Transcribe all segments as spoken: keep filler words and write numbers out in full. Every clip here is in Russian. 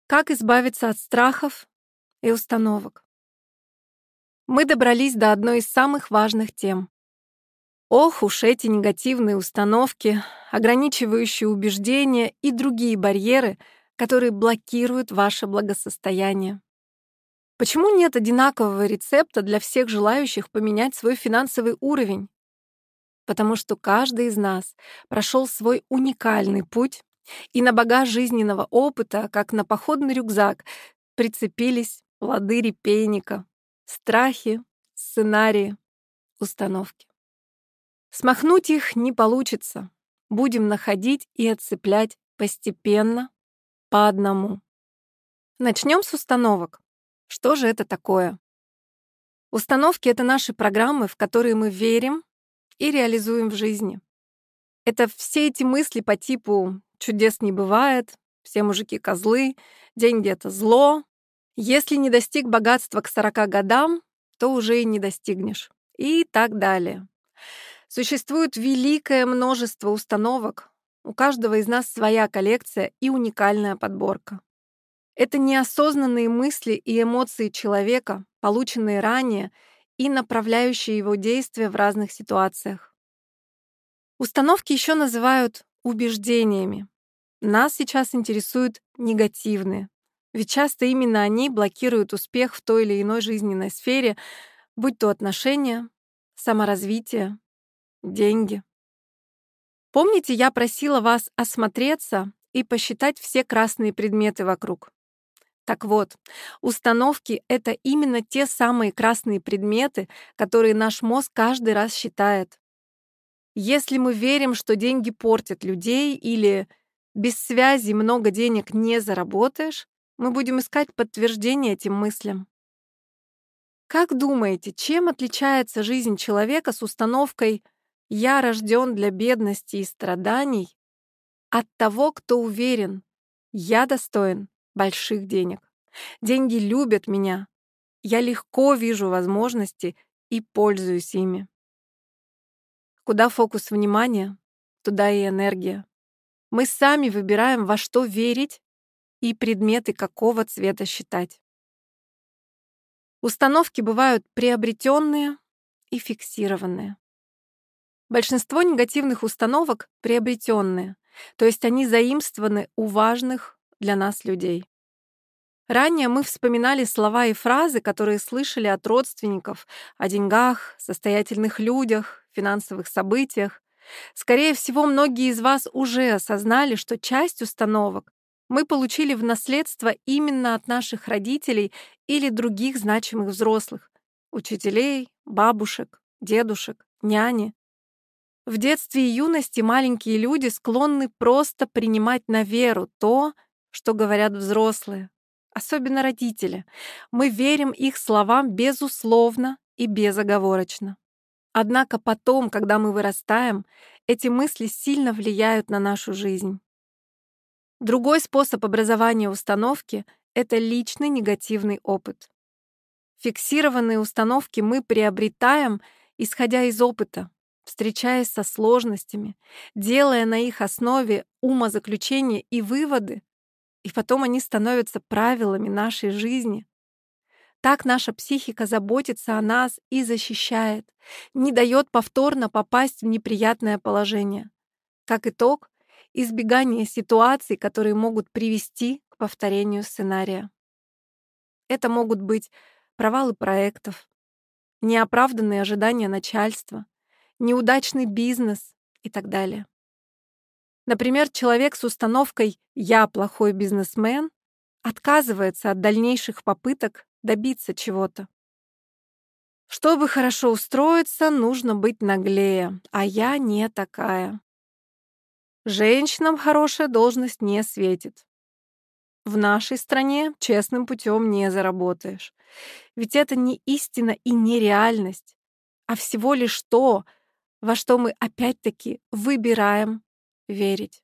Как избавиться от страхов и установок? Мы добрались до одной из самых важных тем. Ох уж эти негативные установки, ограничивающие убеждения и другие барьеры, которые блокируют ваше благосостояние. Почему нет одинакового рецепта для всех желающих поменять свой финансовый уровень? Потому что каждый из нас прошел свой уникальный путь, и на багаж жизненного опыта, как на походный рюкзак, прицепились плоды репейника, страхи, сценарии, установки. Смахнуть их не получится. Будем находить и отцеплять постепенно, по одному. Начнем с установок. Что же это такое? Установки — это наши программы, в которые мы верим и реализуем в жизни. Это все эти мысли по типу «чудес не бывает», «все мужики козлы», «деньги — это зло», «если не достиг богатства к сорока годам, то уже и не достигнешь» и так далее. Существует великое множество установок, у каждого из нас своя коллекция и уникальная подборка. Это неосознанные мысли и эмоции человека, полученные ранее и направляющие его действия в разных ситуациях. Установки еще называют убеждениями. Нас сейчас интересуют негативные, ведь часто именно они блокируют успех в той или иной жизненной сфере, будь то отношения, саморазвитие, деньги. Помните, я просила вас осмотреться и посчитать все красные предметы вокруг? Так вот, установки — это именно те самые красные предметы, которые наш мозг каждый раз считает. Если мы верим, что деньги портят людей или без связи много денег не заработаешь, мы будем искать подтверждение этим мыслям. Как думаете, чем отличается жизнь человека с установкой «я рожден для бедности и страданий» от того, кто уверен «я достоин больших денег, деньги любят меня, я легко вижу возможности и пользуюсь ими»? Куда фокус внимания, туда и энергия. Мы сами выбираем, во что верить и предметы какого цвета считать. Установки бывают приобретенные и фиксированные. Большинство негативных установок приобретенные, то есть они заимствованы у важных для нас людей. Ранее мы вспоминали слова и фразы, которые слышали от родственников о деньгах, состоятельных людях, финансовых событиях. Скорее всего, многие из вас уже осознали, что часть установок мы получили в наследство именно от наших родителей или других значимых взрослых — учителей, бабушек, дедушек, няни. В детстве и юности маленькие люди склонны просто принимать на веру то, что говорят взрослые. Особенно родители. Мы верим их словам безусловно и безоговорочно. Однако потом, когда мы вырастаем, эти мысли сильно влияют на нашу жизнь. Другой способ образования установки — это личный негативный опыт. Фиксированные установки мы приобретаем, исходя из опыта, встречаясь со сложностями, делая на их основе умозаключения и выводы, и потом они становятся правилами нашей жизни. Так наша психика заботится о нас и защищает, не дает повторно попасть в неприятное положение. Как итог, избегание ситуаций, которые могут привести к повторению сценария. Это могут быть провалы проектов, неоправданные ожидания начальства, неудачный бизнес и так далее. Например, человек с установкой «я плохой бизнесмен» отказывается от дальнейших попыток добиться чего-то. Чтобы хорошо устроиться, нужно быть наглее, а я не такая. Женщинам хорошая должность не светит. В нашей стране честным путем не заработаешь. Ведь это не истина и не реальность, а всего лишь то, во что мы опять-таки выбираем верить.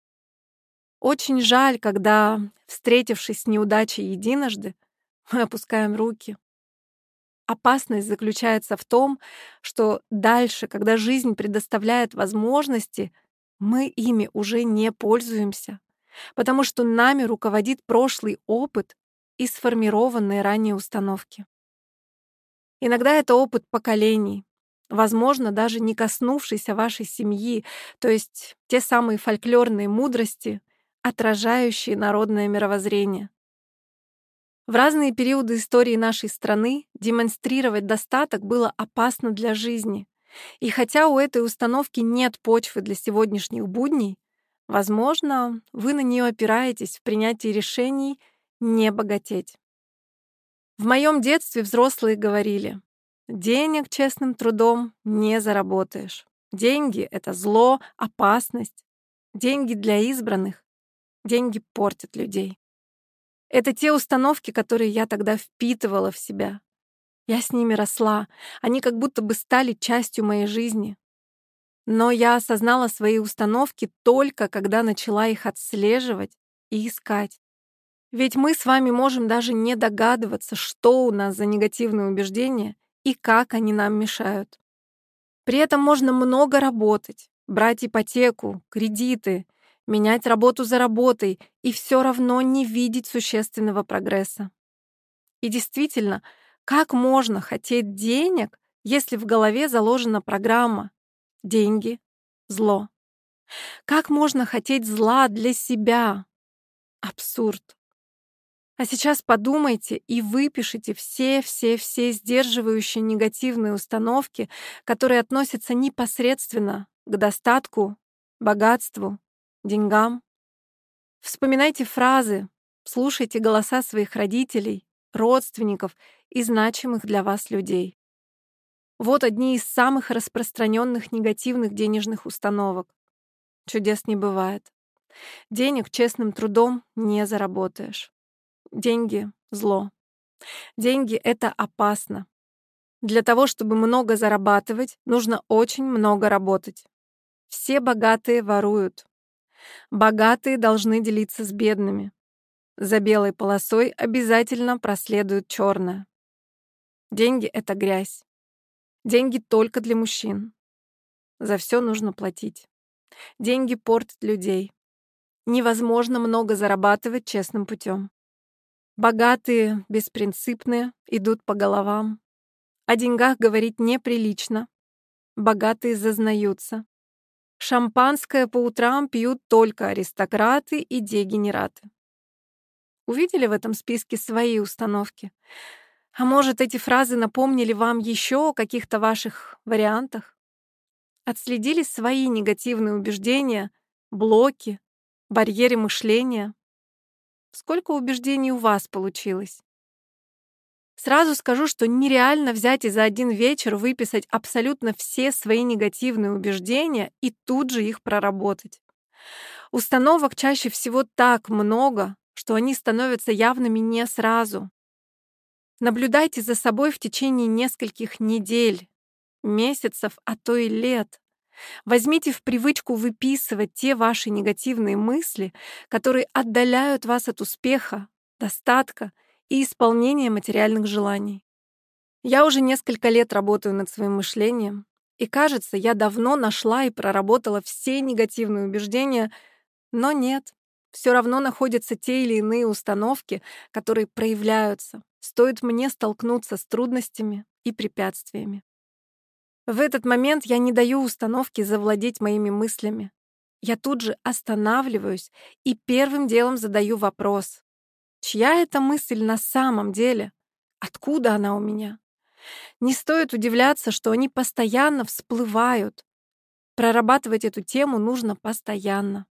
Очень жаль, когда, встретившись с неудачей единожды, мы опускаем руки. Опасность заключается в том, что дальше, когда жизнь предоставляет возможности, мы ими уже не пользуемся, потому что нами руководит прошлый опыт и сформированные ранее установки. Иногда это опыт поколений, возможно, даже не коснувшийся вашей семьи, то есть те самые фольклорные мудрости, отражающие народное мировоззрение. В разные периоды истории нашей страны демонстрировать достаток было опасно для жизни. И хотя у этой установки нет почвы для сегодняшних будней, возможно, вы на нее опираетесь в принятии решений не богатеть. В моем детстве взрослые говорили: денег честным трудом не заработаешь. Деньги — это зло, опасность. Деньги для избранных. Деньги портят людей. Это те установки, которые я тогда впитывала в себя. Я с ними росла. Они как будто бы стали частью моей жизни. Но я осознала свои установки только когда начала их отслеживать и искать. Ведь мы с вами можем даже не догадываться, что у нас за негативные убеждения и как они нам мешают. При этом можно много работать, брать ипотеку, кредиты, менять работу за работой и все равно не видеть существенного прогресса. И действительно, как можно хотеть денег, если в голове заложена программа «деньги — зло»? Как можно хотеть зла для себя? Абсурд. А сейчас подумайте и выпишите все-все-все сдерживающие негативные установки, которые относятся непосредственно к достатку, богатству, деньгам. Вспоминайте фразы, слушайте голоса своих родителей, родственников и значимых для вас людей. Вот одни из самых распространенных негативных денежных установок. Чудес не бывает. Денег честным трудом не заработаешь. Деньги — зло. Деньги — это опасно. Для того, чтобы много зарабатывать, нужно очень много работать. Все богатые воруют. Богатые должны делиться с бедными. За белой полосой обязательно проследует черная. Деньги — это грязь. Деньги только для мужчин. За все нужно платить. Деньги портят людей. Невозможно много зарабатывать честным путем. Богатые, беспринципные, идут по головам. О деньгах говорить неприлично. Богатые зазнаются. Шампанское по утрам пьют только аристократы и дегенераты. Увидели в этом списке свои установки? А может, эти фразы напомнили вам еще о каких-то ваших вариантах? Отследили свои негативные убеждения, блоки, барьеры мышления? Сколько убеждений у вас получилось? Сразу скажу, что нереально взять и за один вечер выписать абсолютно все свои негативные убеждения и тут же их проработать. Установок чаще всего так много, что они становятся явными не сразу. Наблюдайте за собой в течение нескольких недель, месяцев, а то и лет. Возьмите в привычку выписывать те ваши негативные мысли, которые отдаляют вас от успеха, достатка и исполнения материальных желаний. Я уже несколько лет работаю над своим мышлением, и кажется, я давно нашла и проработала все негативные убеждения, но нет, все равно находятся те или иные установки, которые проявляются, стоит мне столкнуться с трудностями и препятствиями. В этот момент я не даю установке завладеть моими мыслями. Я тут же останавливаюсь и первым делом задаю вопрос: чья это мысль на самом деле? Откуда она у меня? Не стоит удивляться, что они постоянно всплывают. Прорабатывать эту тему нужно постоянно.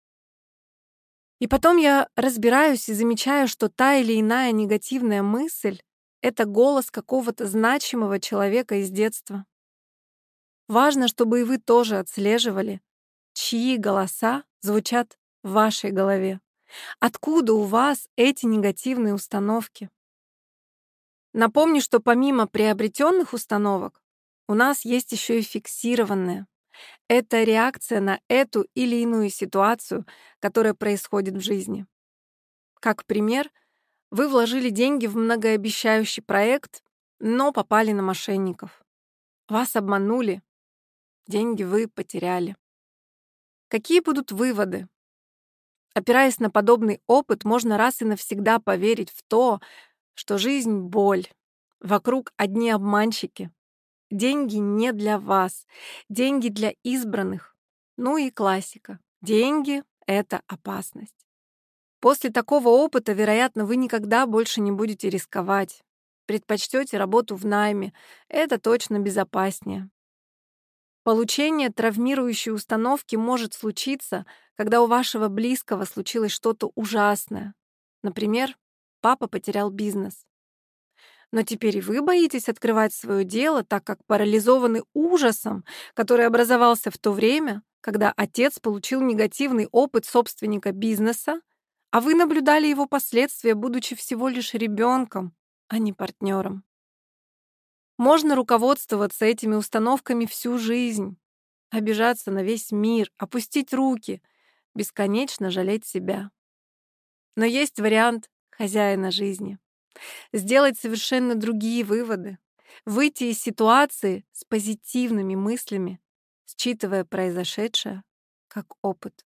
И потом я разбираюсь и замечаю, что та или иная негативная мысль — это голос какого-то значимого человека из детства. Важно, чтобы и вы тоже отслеживали, чьи голоса звучат в вашей голове. Откуда у вас эти негативные установки? Напомню, что помимо приобретенных установок у нас есть еще и фиксированные. Это реакция на эту или иную ситуацию, которая происходит в жизни. Как пример, вы вложили деньги в многообещающий проект, но попали на мошенников. Вас обманули, деньги вы потеряли. Какие будут выводы? Опираясь на подобный опыт, можно раз и навсегда поверить в то, что жизнь — боль, вокруг одни обманщики. Деньги не для вас, деньги для избранных. Ну и классика. Деньги — это опасность. После такого опыта, вероятно, вы никогда больше не будете рисковать. Предпочтете работу в найме. Это точно безопаснее. Получение травмирующей установки может случиться, когда у вашего близкого случилось что-то ужасное. Например, папа потерял бизнес. Но теперь и вы боитесь открывать свое дело, так как парализованы ужасом, который образовался в то время, когда отец получил негативный опыт собственника бизнеса, а вы наблюдали его последствия, будучи всего лишь ребенком, а не партнером. Можно руководствоваться этими установками всю жизнь, обижаться на весь мир, опустить руки, бесконечно жалеть себя. Но есть вариант хозяина жизни. Сделать совершенно другие выводы, выйти из ситуации с позитивными мыслями, считывая произошедшее как опыт.